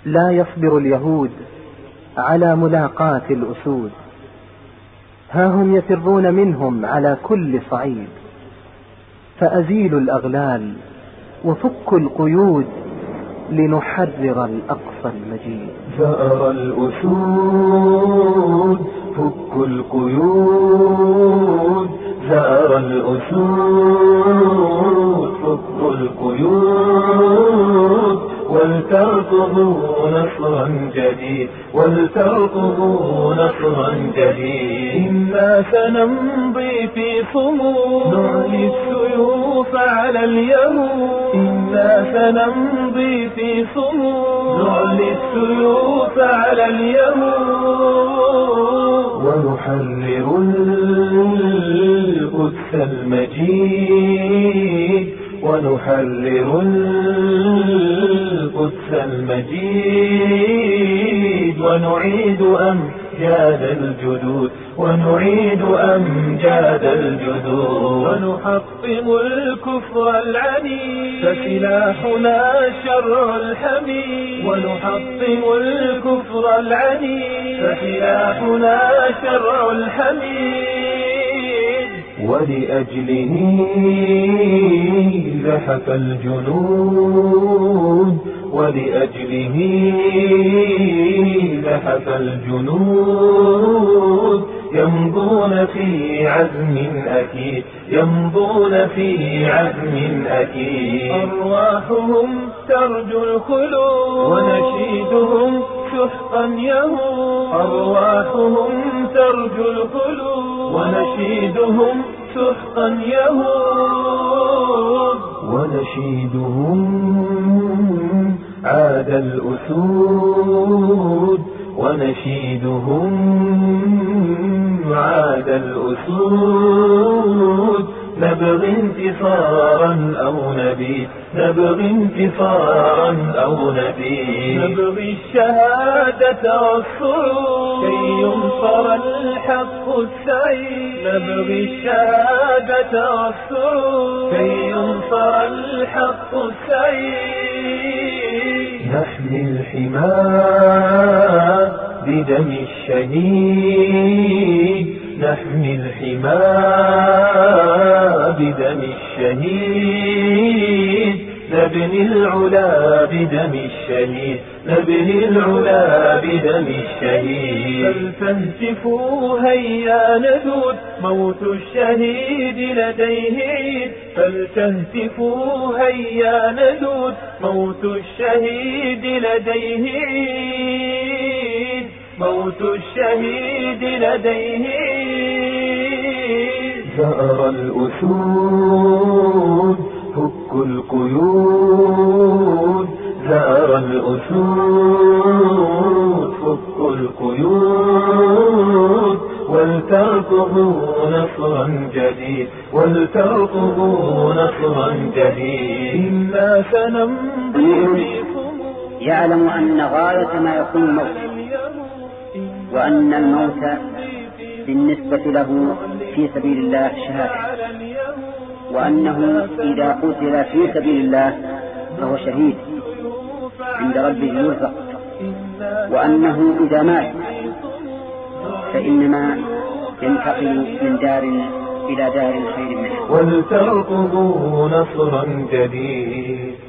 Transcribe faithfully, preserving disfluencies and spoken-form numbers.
لا يصبر اليهود على ملاقاة الأسود، ها هم يفرون منهم على كل صعيد. فأزيلوا الأغلال وفكوا القيود لنحرر الأقصى المجيد. ثأر الأسود فكوا القيود، ثأر الأسود فكوا القيود، ولترقبوا نصرا جديد، ولترقبوا نصرا جديد. إنا سنمضي في صمود نعلي السيوف على اليهود، إنا سنمضي في صمود نعلي السيوف على اليهود، ونحرر القدس المجيد، ونحرر القدس المجيد، ونعيد أمجاد الجدود، ونعيد أمجاد الجدود، ونحطم الكفر العنيد، فسلاحنا شر الحميد، ونحطم الكفر العنيد، فسلاحنا شر الحميد. ولأجله زحف الجنود، ولأجله زحف الجنود، يمضون في عزم أكيد، يمضون في عزم أكيد. أرواحهم ترجو الخلود، ونشيدهم شحقا يهود، أرواحهم ترجو الخلود، ونشيدهم شحقا يهود، ونشيدهم عاد الأسود، ونشيدهم عاد الأسود. نبغي انتصارا أو نبي، نبغي انتصارا أو نبي، نبغي الشهادة والصعود كي ينصر الحق السعيد، نبغي الشهادة والصعود كي ينصر الحق السعيد. نحمي الحمى بدم الشهيد، نحمي الحمى بدم الشهيد، نبني العلا بدم الشهيد، نبني العلا بدم الشهيد. فلتهتفوا هيا ندود، موت الشهيد لديه عيد، فلتهتفوا هيا ندود، موت الشهيد لديه عيد، موت الشهيد لديه عيد. ثأر الأسود فكوا القيود، ثأر الأسود فكوا القيود، ولترقبوا نصرا جديد، ولترقبوا نصرا جديد. إنا سنمضي في صمود. يعلم أن غاية ما يكون الموت، وأن الموت بالنسبة له في سبيل الله شهادة، وأنه إذا قتل في سبيل الله فهو شهيد عند ربه يرزق، وأنه إذا مات فإنما ينتقل من دار إلى دار خير منه. ولترقبوا نصرا جديد.